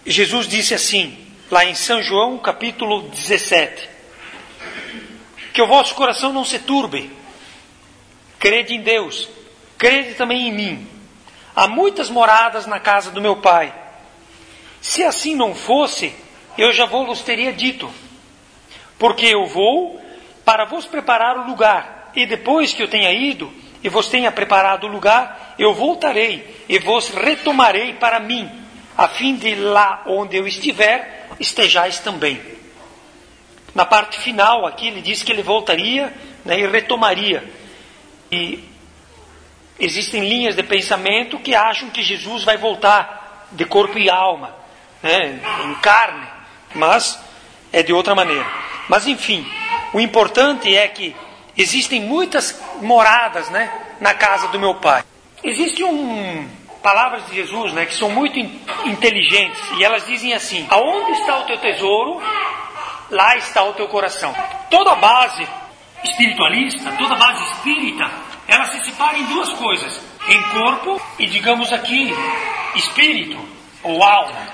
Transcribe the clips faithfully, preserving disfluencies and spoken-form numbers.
Jesus disse assim, lá em São João, capítulo dezessete, que o vosso coração não se turbe, crede em Deus, crede também em mim. Há muitas moradas na casa do meu Pai. Se assim não fosse, eu já vos teria dito, porque eu vou para vos preparar o lugar, e depois que eu tenha ido e vos tenha preparado o lugar, eu voltarei e vos retomarei para mim, a fim de lá onde eu estiver, estejais também. Na parte final aqui ele diz que ele voltaria, né, e retomaria. E existem linhas de pensamento que acham que Jesus vai voltar de corpo e alma, né, em carne, mas é de outra maneira. Mas enfim, o importante é que existem muitas moradas, né, na casa do meu Pai. Existe um palavras de Jesus, né, que são muito in, inteligentes, e elas dizem assim: aonde está o teu tesouro, lá está o teu coração. Toda base espiritualista, toda base espírita, ela se separa em duas coisas: em corpo e, digamos aqui, espírito ou alma.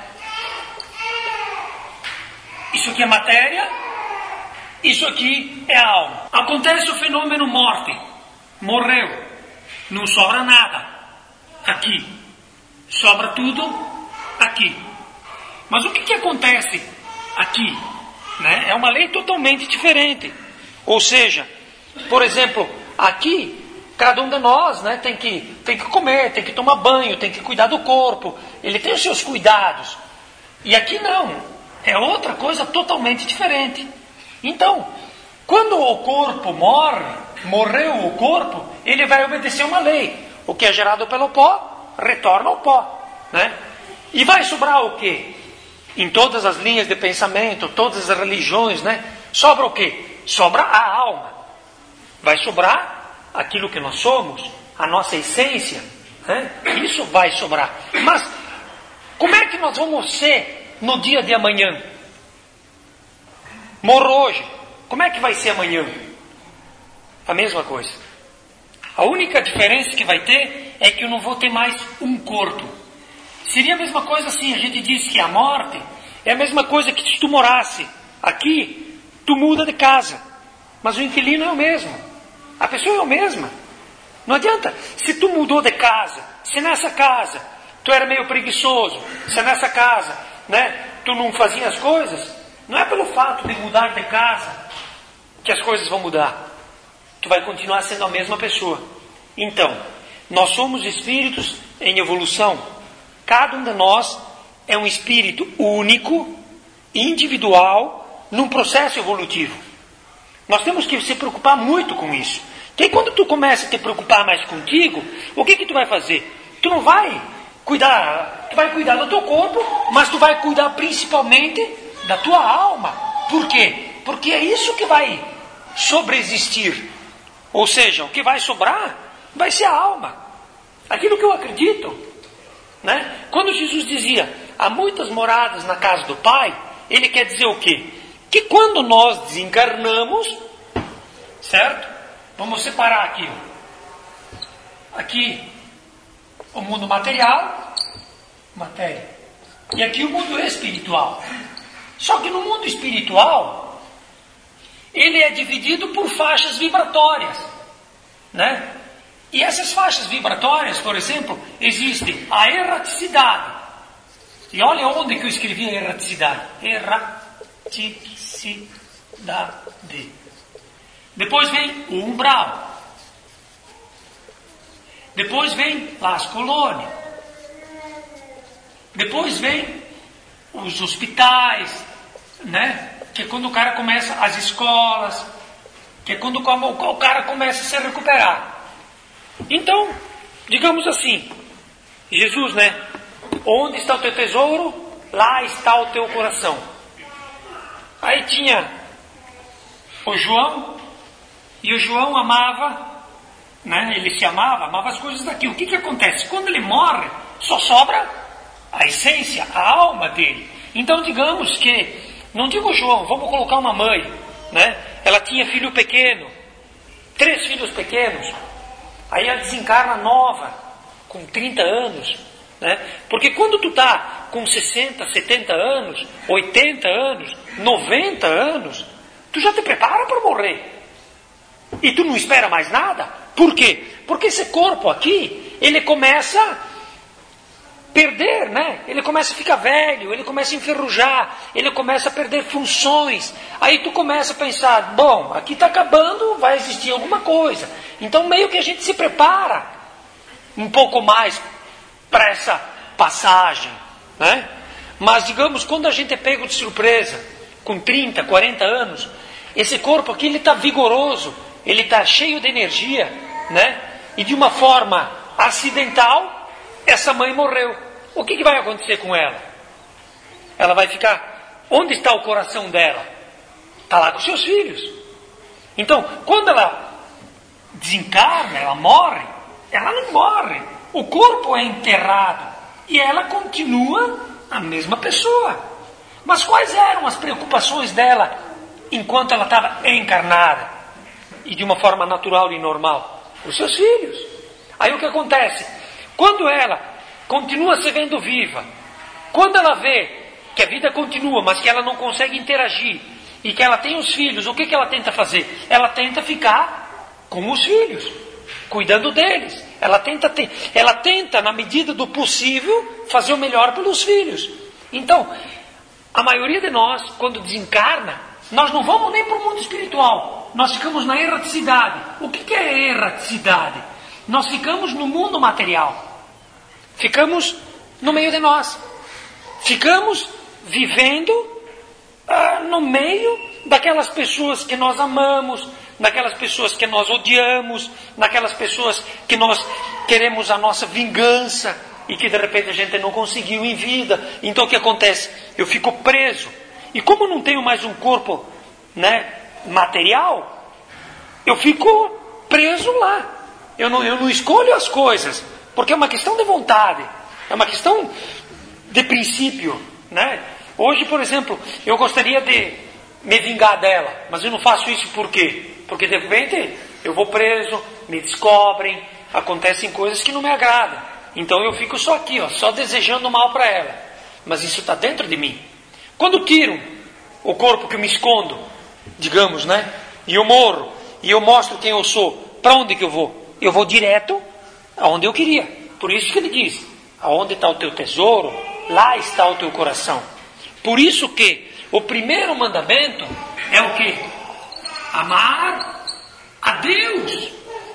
Isso aqui é matéria, isso aqui é alma. Acontece o fenômeno morte. Morreu, não sobra nada aqui, sobra tudo aqui. Mas o que, que acontece aqui? Né? É uma lei totalmente diferente. Ou seja, por exemplo, aqui cada um de nós, né, tem que, tem que comer, tem que tomar banho, tem que cuidar do corpo, ele tem os seus cuidados. E aqui não, é outra coisa totalmente diferente. Então, quando o corpo morre, morreu o corpo, ele vai obedecer uma lei. O que é gerado pelo pó, retorna ao pó, né? E vai sobrar o quê? Em todas as linhas de pensamento, todas as religiões, né? Sobra o quê? Sobra a alma. Vai sobrar aquilo que nós somos, a nossa essência, né? Isso vai sobrar. Mas como é que nós vamos ser no dia de amanhã? Morro hoje, como é que vai ser amanhã? A mesma coisa. A única diferença que vai ter é que eu não vou ter mais um corpo. Seria a mesma coisa assim, a gente diz que a morte é a mesma coisa que se tu morasse aqui, tu muda de casa, mas o inquilino é o mesmo, a pessoa é a mesma. Não adianta, se tu mudou de casa, se nessa casa tu era meio preguiçoso, se nessa casa, né, tu não fazia as coisas, não é pelo fato de mudar de casa que as coisas vão mudar. Tu vai continuar sendo a mesma pessoa. Então, nós somos espíritos em evolução. Cada um de nós é um espírito único, individual, num processo evolutivo. Nós temos que se preocupar muito com isso. Porque quando tu começa a te preocupar mais contigo, o que que tu vai fazer? Tu não vai cuidar, tu vai cuidar do teu corpo, mas tu vai cuidar principalmente da tua alma. Por quê? Porque é isso que vai sobreexistir. Ou seja, o que vai sobrar vai ser a alma. Aquilo que eu acredito. Né? Quando Jesus dizia, há muitas moradas na casa do Pai, ele quer dizer o quê? Que quando nós desencarnamos, certo? Vamos separar aqui. Aqui o mundo material, matéria. E aqui o mundo espiritual. Só que no mundo espiritual, ele é dividido por faixas vibratórias, né? E essas faixas vibratórias, por exemplo, existe a erraticidade. E olha onde que eu escrevi a erraticidade. Erraticidade. Depois vem o umbral. Depois vem as colônias. Depois vem os hospitais, né? Que é quando o cara começa, as escolas, que é quando o cara começa a se recuperar. Então, digamos assim, Jesus, né? Onde está o teu tesouro, lá está o teu coração. Aí tinha o João, e o João amava, né? Ele se amava, amava as coisas daqui. O que que acontece? Quando ele morre, só sobra a essência, a alma dele. Então, digamos que, não digo João, vamos colocar uma mãe, né? Ela tinha filho pequeno, três filhos pequenos. Aí ela desencarna nova, com trinta anos, Né? Porque quando tu está com sessenta, setenta anos, oitenta anos, noventa anos, tu já te prepara para morrer. E tu não espera mais nada. Por quê? Porque esse corpo aqui, ele começa a perder, né? Ele começa a ficar velho, ele começa a enferrujar, ele começa a perder funções. Aí tu começa a pensar, bom, aqui está acabando, vai existir alguma coisa. Então meio que a gente se prepara um pouco mais para essa passagem, né? Mas digamos, quando a gente é pego de surpresa, com trinta, quarenta anos, esse corpo aqui ele está vigoroso, ele está cheio de energia, né? E de uma forma acidental, essa mãe morreu. O que, que vai acontecer com ela? Ela vai ficar... Onde está o coração dela? Está lá com seus filhos. Então, quando ela desencarna, ela morre, ela não morre. O corpo é enterrado e ela continua a mesma pessoa. Mas quais eram as preocupações dela enquanto ela estava encarnada? E de uma forma natural e normal? Os seus filhos. Aí o que acontece? Quando ela continua se vendo viva, quando ela vê que a vida continua, mas que ela não consegue interagir, e que ela tem os filhos, o que, que ela tenta fazer? Ela tenta ficar com os filhos, cuidando deles. Ela tenta, ter, ela tenta, na medida do possível, fazer o melhor pelos filhos. Então, a maioria de nós, quando desencarna, nós não vamos nem para o mundo espiritual. Nós ficamos na erraticidade. O que, que é erraticidade? Nós ficamos no mundo material. Ficamos no meio de nós. Ficamos vivendo ah, no meio daquelas pessoas que nós amamos, daquelas pessoas que nós odiamos, daquelas pessoas que nós queremos a nossa vingança e que de repente a gente não conseguiu em vida. Então o que acontece? Eu fico preso. E como não tenho mais um corpo, né, material, eu fico preso lá. Eu não, eu não escolho as coisas, porque é uma questão de vontade, é uma questão de princípio, né? Hoje, por exemplo, eu gostaria de me vingar dela, mas eu não faço isso por quê? Porque de repente eu vou preso, me descobrem, acontecem coisas que não me agradam. Então eu fico só aqui, ó, só desejando mal para ela. Mas isso está dentro de mim. Quando tiram o corpo que eu me escondo, digamos, né? E eu morro, e eu mostro quem eu sou, para onde que eu vou? Eu vou direto aonde eu queria. Por isso que ele diz, aonde está o teu tesouro, lá está o teu coração. Por isso que o primeiro mandamento é o quê? Amar a Deus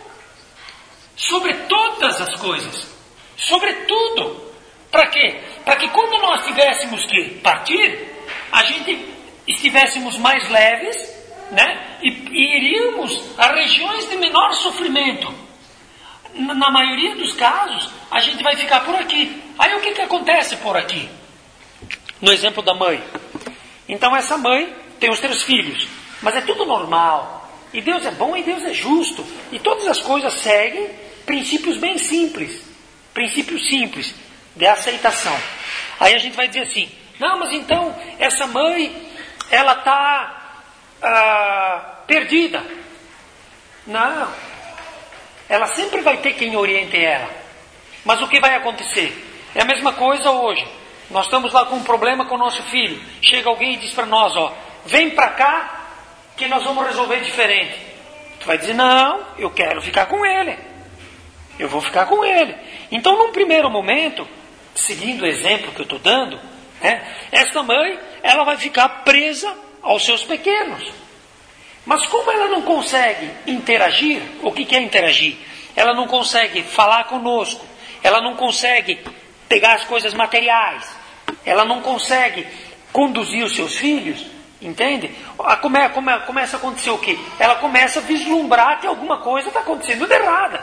sobre todas as coisas, sobre tudo. Para quê? Para que quando nós tivéssemos que partir, a gente estivéssemos mais leves, né? E, e iríamos a regiões de menor sofrimento. Na maioria dos casos, a gente vai ficar por aqui. Aí o que, que acontece por aqui? No exemplo da mãe. Então essa mãe tem os três filhos, mas é tudo normal. E Deus é bom e Deus é justo. E todas as coisas seguem princípios bem simples. Princípios simples de aceitação. Aí a gente vai dizer assim, não, mas então essa mãe, ela está ah, perdida. Não. Ela sempre vai ter quem oriente ela. Mas o que vai acontecer? É a mesma coisa hoje. Nós estamos lá com um problema com o nosso filho. Chega alguém e diz para nós, ó, vem para cá que nós vamos resolver diferente. Tu vai dizer, não, eu quero ficar com ele. Eu vou ficar com ele. Então, num primeiro momento, seguindo o exemplo que eu estou dando, né, essa mãe, ela vai ficar presa aos seus pequenos. Mas como ela não consegue interagir, o que é interagir? Ela não consegue falar conosco, ela não consegue pegar as coisas materiais, ela não consegue conduzir os seus filhos, entende? Come, come, começa a acontecer o quê? Ela começa a vislumbrar que alguma coisa está acontecendo de errada.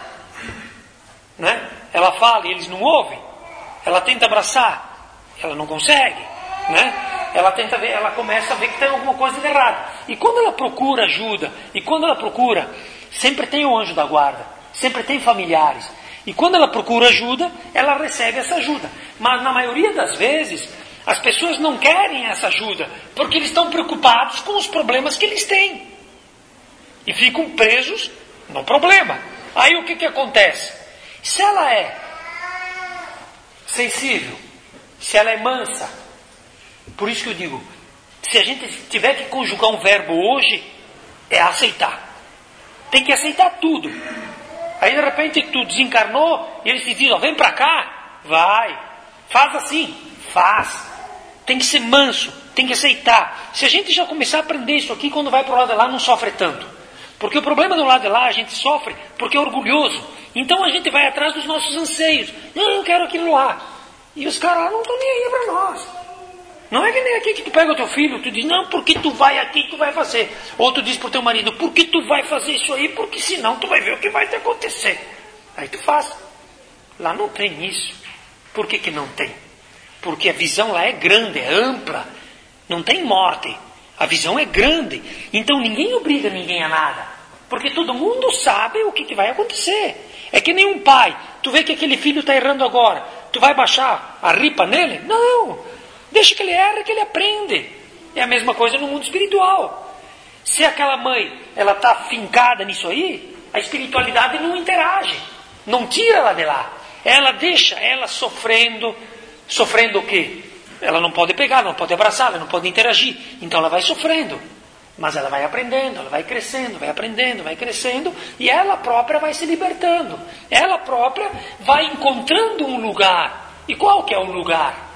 Né? Ela fala e eles não ouvem, ela tenta abraçar, ela não consegue, né? Ela tenta ver, ela começa a ver que tem alguma coisa de errado. E quando ela procura ajuda, e quando ela procura, sempre tem o anjo da guarda, sempre tem familiares. E quando ela procura ajuda, ela recebe essa ajuda. Mas na maioria das vezes, as pessoas não querem essa ajuda, porque eles estão preocupados com os problemas que eles têm. E ficam presos no problema. Aí o que, que acontece? Se ela é, sensível, se ela é mansa. Por isso que eu digo, se a gente tiver que conjugar um verbo hoje, é aceitar. Tem que aceitar tudo. Aí de repente tu desencarnou e eles te dizem, ó, vem pra cá, vai, faz assim, faz. Tem que ser manso, tem que aceitar. Se a gente já começar a aprender isso aqui, quando vai pro lado de lá não sofre tanto. Porque o problema do lado de lá a gente sofre porque é orgulhoso. Então a gente vai atrás dos nossos anseios. Não, eu quero aquilo lá. E os caras lá não estão nem aí para nós. Não é que nem aqui que tu pega o teu filho, tu diz, não, porque tu vai aqui, tu vai fazer. Ou tu diz pro teu marido, porque tu vai fazer isso aí, porque senão tu vai ver o que vai te acontecer. Aí tu faz. Lá não tem isso. Por que que não tem? Porque a visão lá é grande, é ampla. Não tem morte. A visão é grande. Então ninguém obriga ninguém a nada. Porque todo mundo sabe o que, que vai acontecer. É que nem um pai. Tu vê que aquele filho está errando agora. Tu vai baixar a ripa nele? Não. Deixa que ele erre, que ele aprende. É a mesma coisa no mundo espiritual. Se aquela mãe ela está fincada nisso aí, a espiritualidade não interage. Não tira ela de lá. Ela deixa ela sofrendo. Sofrendo o quê? Ela não pode pegar, não pode abraçar, ela não pode interagir. Então ela vai sofrendo. Mas ela vai aprendendo, ela vai crescendo, vai aprendendo, vai crescendo. E ela própria vai se libertando. Ela própria vai encontrando um lugar. E qual que é o lugar?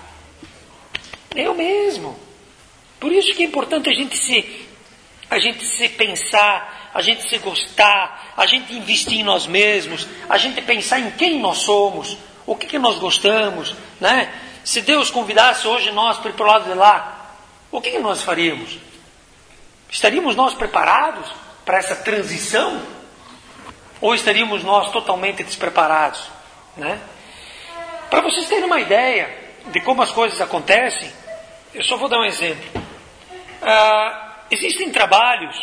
Eu mesmo. Por isso que é importante a gente se, a gente se pensar, a gente se gostar, a gente investir em nós mesmos, a gente pensar em quem nós somos, o que, que nós gostamos, né? Se Deus convidasse hoje nós para ir para o lado de lá, o que, que nós faríamos? Estaríamos nós preparados para essa transição? Ou estaríamos nós totalmente despreparados, né? Para vocês terem uma ideia de como as coisas acontecem, eu só vou dar um exemplo. Ah, existem trabalhos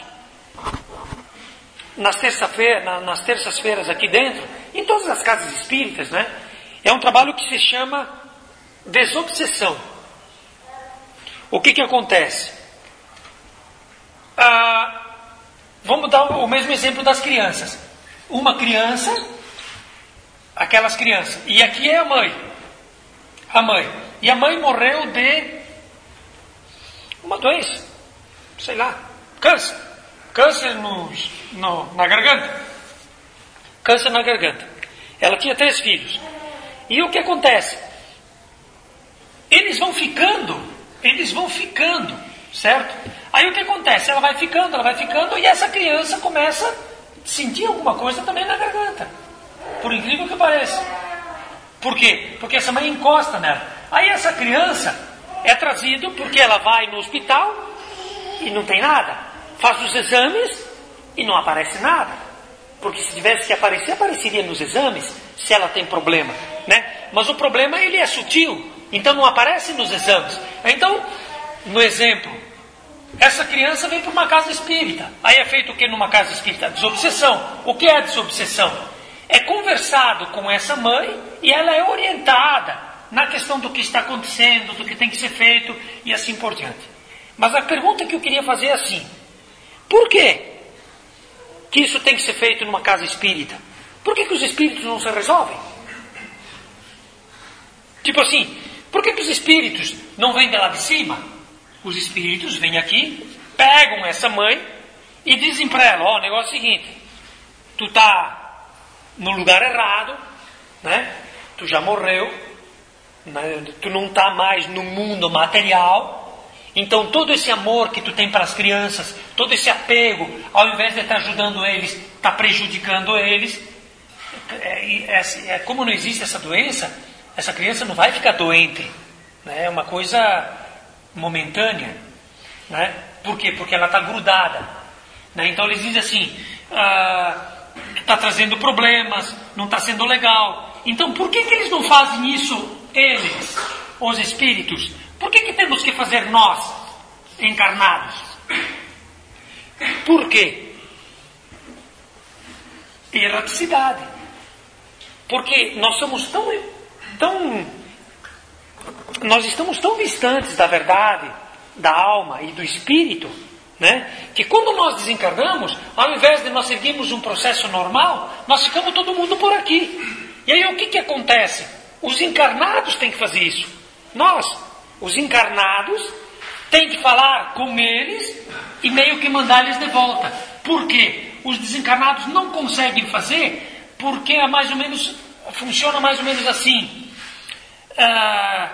nas terça-feira, nas terças-feiras aqui dentro, em todas as casas espíritas, né? É um trabalho que se chama desobsessão. O que que acontece? Ah, vamos dar o mesmo exemplo das crianças. Uma criança, aquelas crianças, e aqui é a mãe. A mãe. E a mãe morreu de uma doença, sei lá, câncer. Câncer no, no, na garganta. Câncer na garganta. Ela tinha três filhos. E o que acontece? Eles vão ficando, eles vão ficando, certo? Aí o que acontece? Ela vai ficando, ela vai ficando, e essa criança começa a sentir alguma coisa também na garganta. Por incrível que pareça. Por quê? Porque essa mãe encosta nela. Aí essa criança é trazida porque ela vai no hospital e não tem nada. Faz os exames e não aparece nada. Porque se tivesse que aparecer, apareceria nos exames, se ela tem problema, né? Mas o problema, ele é sutil, então não aparece nos exames. Então, no exemplo, essa criança vem para uma casa espírita. Aí é feito o que numa casa espírita? Desobsessão. O que é a desobsessão? É conversado com essa mãe e ela é orientada na questão do que está acontecendo, do que tem que ser feito e assim por diante. Mas a pergunta que eu queria fazer é assim: por que que isso tem que ser feito numa casa espírita? Por que que os espíritos não se resolvem? Tipo assim, por que que os espíritos não vêm de lá de cima? Os espíritos vêm aqui, pegam essa mãe e dizem para ela, ó, oh, o negócio é o seguinte, tu tá no lugar errado, né? Tu já morreu, né? Tu não tá mais no mundo material. Então todo esse amor que tu tem para as crianças, todo esse apego, ao invés de estar ajudando eles, está prejudicando eles. É, é, é, como não existe essa doença, essa criança não vai ficar doente, né? É uma coisa momentânea, né? Por quê? Porque ela está grudada, né? Então eles dizem assim, ah, tu está trazendo problemas, não está sendo legal. Então por que que eles não fazem isso, eles, os espíritos? Por que que temos que fazer nós, encarnados? Por quê? Erraticidade. Porque nós somos tão, tão, nós estamos tão distantes da verdade, da alma e do espírito, né? Que quando nós desencarnamos, ao invés de nós seguirmos um processo normal, nós ficamos todo mundo por aqui. E aí o que que acontece? Os encarnados têm que fazer isso. Nós, os encarnados, tem que falar com eles e meio que mandar eles de volta. Por quê? Os desencarnados não conseguem fazer porque é mais ou menos, funciona mais ou menos assim. Ah,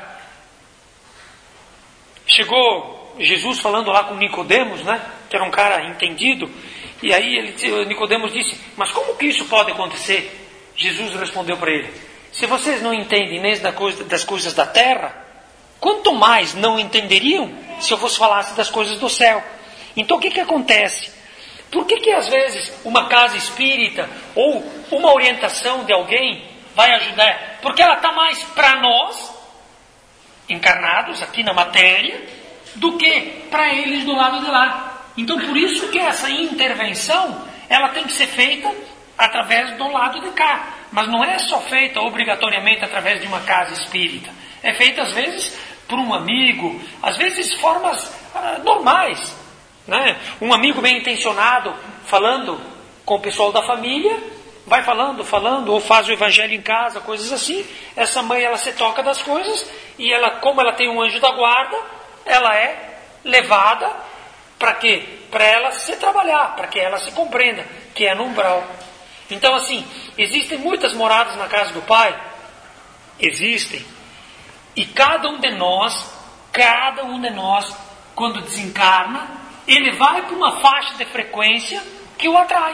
chegou Jesus falando lá com Nicodemos, né? Que era um cara entendido. E aí ele, Nicodemos disse, mas como que isso pode acontecer? Jesus respondeu para ele, se vocês não entendem nem das coisas da terra, quanto mais não entenderiam se eu vos falasse das coisas do céu. Então o que que acontece? Por que que às vezes uma casa espírita ou uma orientação de alguém vai ajudar? Porque ela está mais para nós, encarnados aqui na matéria, do que para eles do lado de lá. Então por isso que essa intervenção, ela tem que ser feita através do lado de cá. Mas não é só feita obrigatoriamente através de uma casa espírita. É feita às vezes por um amigo, às vezes formas ah, normais, né? Um amigo bem intencionado falando com o pessoal da família, vai falando, falando, ou faz o evangelho em casa, coisas assim. Essa mãe, ela se toca das coisas e ela, como ela tem um anjo da guarda, ela é levada para quê? Para ela se trabalhar, para que ela se compreenda, que é no umbral. Então assim, existem muitas moradas na casa do Pai, existem. E cada um de nós, cada um de nós, quando desencarna, ele vai para uma faixa de frequência que o atrai.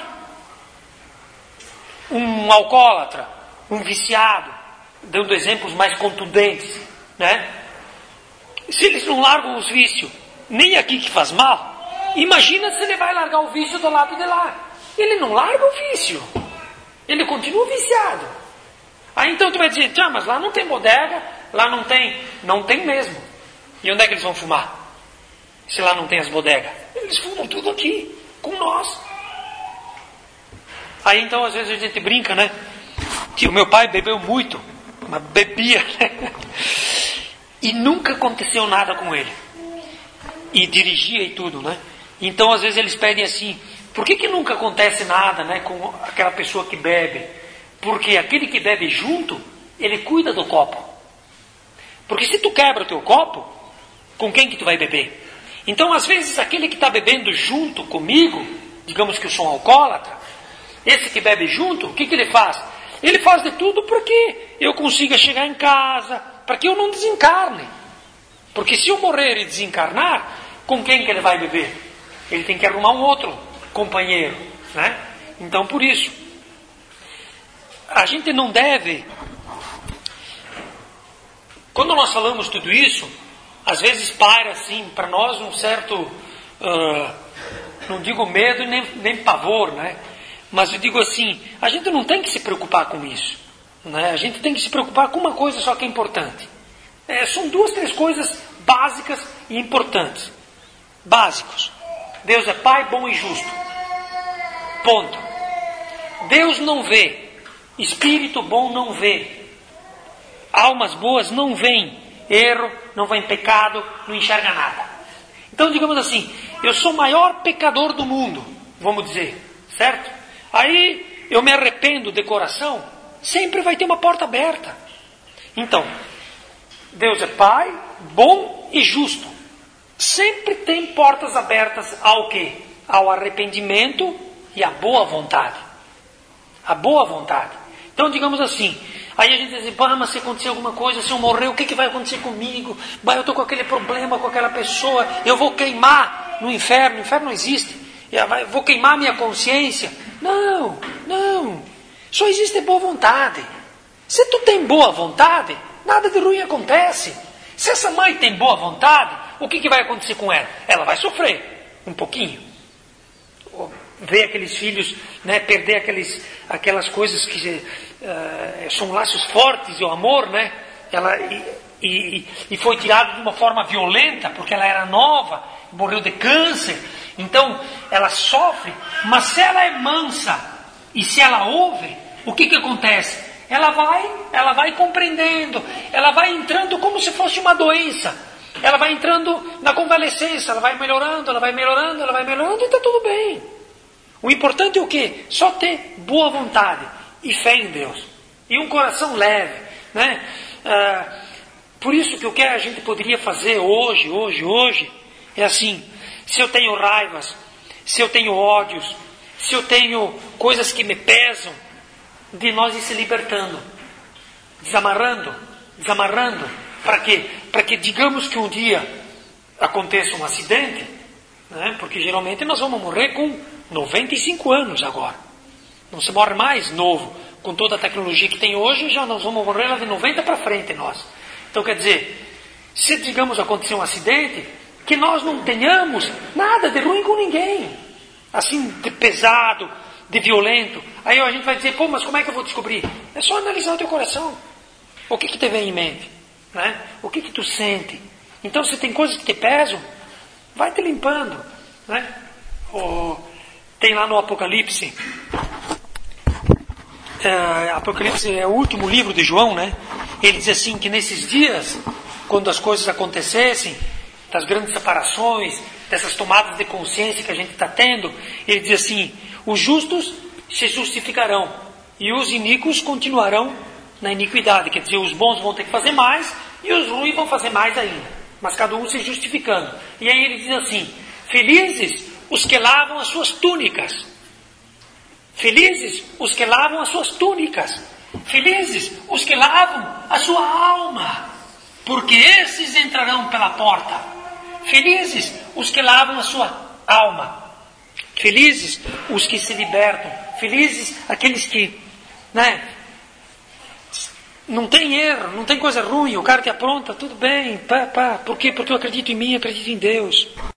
Um alcoólatra, um viciado, dando exemplos mais contundentes, né? Se eles não largam os vícios, nem aqui que faz mal, imagina se ele vai largar o vício do lado de lá. Ele não larga o vício, ele continua viciado. Aí então tu vai dizer, ah, mas lá não tem bodega, lá não tem. Não tem mesmo. E onde é que eles vão fumar? Se lá não tem as bodegas. Eles fumam tudo aqui, com nós. Aí então às vezes a gente brinca, né? Que o meu pai bebeu muito, mas bebia, né? E nunca aconteceu nada com ele. E dirigia e tudo, né? Então às vezes eles pedem assim, por que que nunca acontece nada, né, com aquela pessoa que bebe? Porque aquele que bebe junto, ele cuida do copo. Porque se tu quebra o teu copo, com quem que tu vai beber? Então às vezes aquele que está bebendo junto comigo, digamos que eu sou um alcoólatra, esse que bebe junto, o que que ele faz? Ele faz de tudo para que eu consiga chegar em casa, para que eu não desencarne. Porque se eu morrer e desencarnar, com quem que ele vai beber? Ele tem que arrumar um outro companheiro, né? Então por isso, a gente não deve, quando nós falamos tudo isso, às vezes para assim, para nós um certo, uh, não digo medo nem, nem pavor, né? Mas eu digo assim, a gente não tem que se preocupar com isso, né? A gente tem que se preocupar com uma coisa só que é importante. É, são duas, três coisas básicas e importantes. Básicos. Deus é Pai bom e justo. Ponto. Deus não vê. Espírito bom não vê. Almas boas não veem erro, não veem pecado, não enxerga nada. Então digamos assim, eu sou o maior pecador do mundo, vamos dizer, certo? Aí eu me arrependo de coração, sempre vai ter uma porta aberta. Então, Deus é Pai, bom e justo. Sempre tem portas abertas ao quê? Ao arrependimento e à boa vontade. A boa vontade. Então, digamos assim, aí a gente diz, pá, mas se acontecer alguma coisa, se eu morrer, o que, que vai acontecer comigo? Bah, eu estou com aquele problema com aquela pessoa, eu vou queimar no inferno, o inferno não existe, eu vou queimar minha consciência. Não, não, só existe boa vontade. Se tu tem boa vontade, nada de ruim acontece. Se essa mãe tem boa vontade, o que, que vai acontecer com ela? Ela vai sofrer um pouquinho. Ver aqueles filhos, né, perder aqueles, aquelas coisas que uh, são laços fortes, o amor, né? Ela, e, e, e foi tirada de uma forma violenta, porque ela era nova, morreu de câncer. Então, ela sofre, mas se ela é mansa e se ela ouve, o que, que acontece? Ela vai, ela vai compreendendo, ela vai entrando como se fosse uma doença. Ela vai entrando na convalescência, ela vai melhorando, ela vai melhorando, ela vai melhorando e está tudo bem. O importante é o quê? Só ter boa vontade e fé em Deus. E um coração leve. Né? Ah, por isso que o que a gente poderia fazer hoje, hoje, hoje, é assim, se eu tenho raivas, se eu tenho ódios, se eu tenho coisas que me pesam, de nós ir se libertando, desamarrando, desamarrando, para quê? Para que digamos que um dia aconteça um acidente, né? Porque geralmente nós vamos morrer com noventa e cinco anos agora, não se morre mais novo, com toda a tecnologia que tem hoje, já nós vamos morrer lá de noventa para frente nós. Então quer dizer, se digamos acontecer um acidente, que nós não tenhamos nada de ruim com ninguém, assim de pesado, de violento. Aí a gente vai dizer, pô, mas como é que eu vou descobrir? É só analisar o teu coração. O que que te vem em mente? Né? O que que tu sente? Então se tem coisas que te pesam, vai te limpando. Né? Oh, tem lá no Apocalipse, é, Apocalipse é o último livro de João, né? Ele diz assim, que nesses dias, quando as coisas acontecessem, das grandes separações, dessas tomadas de consciência que a gente está tendo, ele diz assim, os justos se justificarão e os iníquos continuarão na iniquidade. Quer dizer, os bons vão ter que fazer mais e os ruins vão fazer mais ainda. Mas cada um se justificando. E aí ele diz assim, felizes os que lavam as suas túnicas. Felizes os que lavam as suas túnicas. Felizes os que lavam a sua alma, porque esses entrarão pela porta. Felizes os que lavam a sua alma. Felizes os que se libertam. Felizes aqueles que, né, não tem erro, não tem coisa ruim. O cara que apronta, tudo bem, pá, pá. Por quê? Porque eu acredito em mim, acredito em Deus.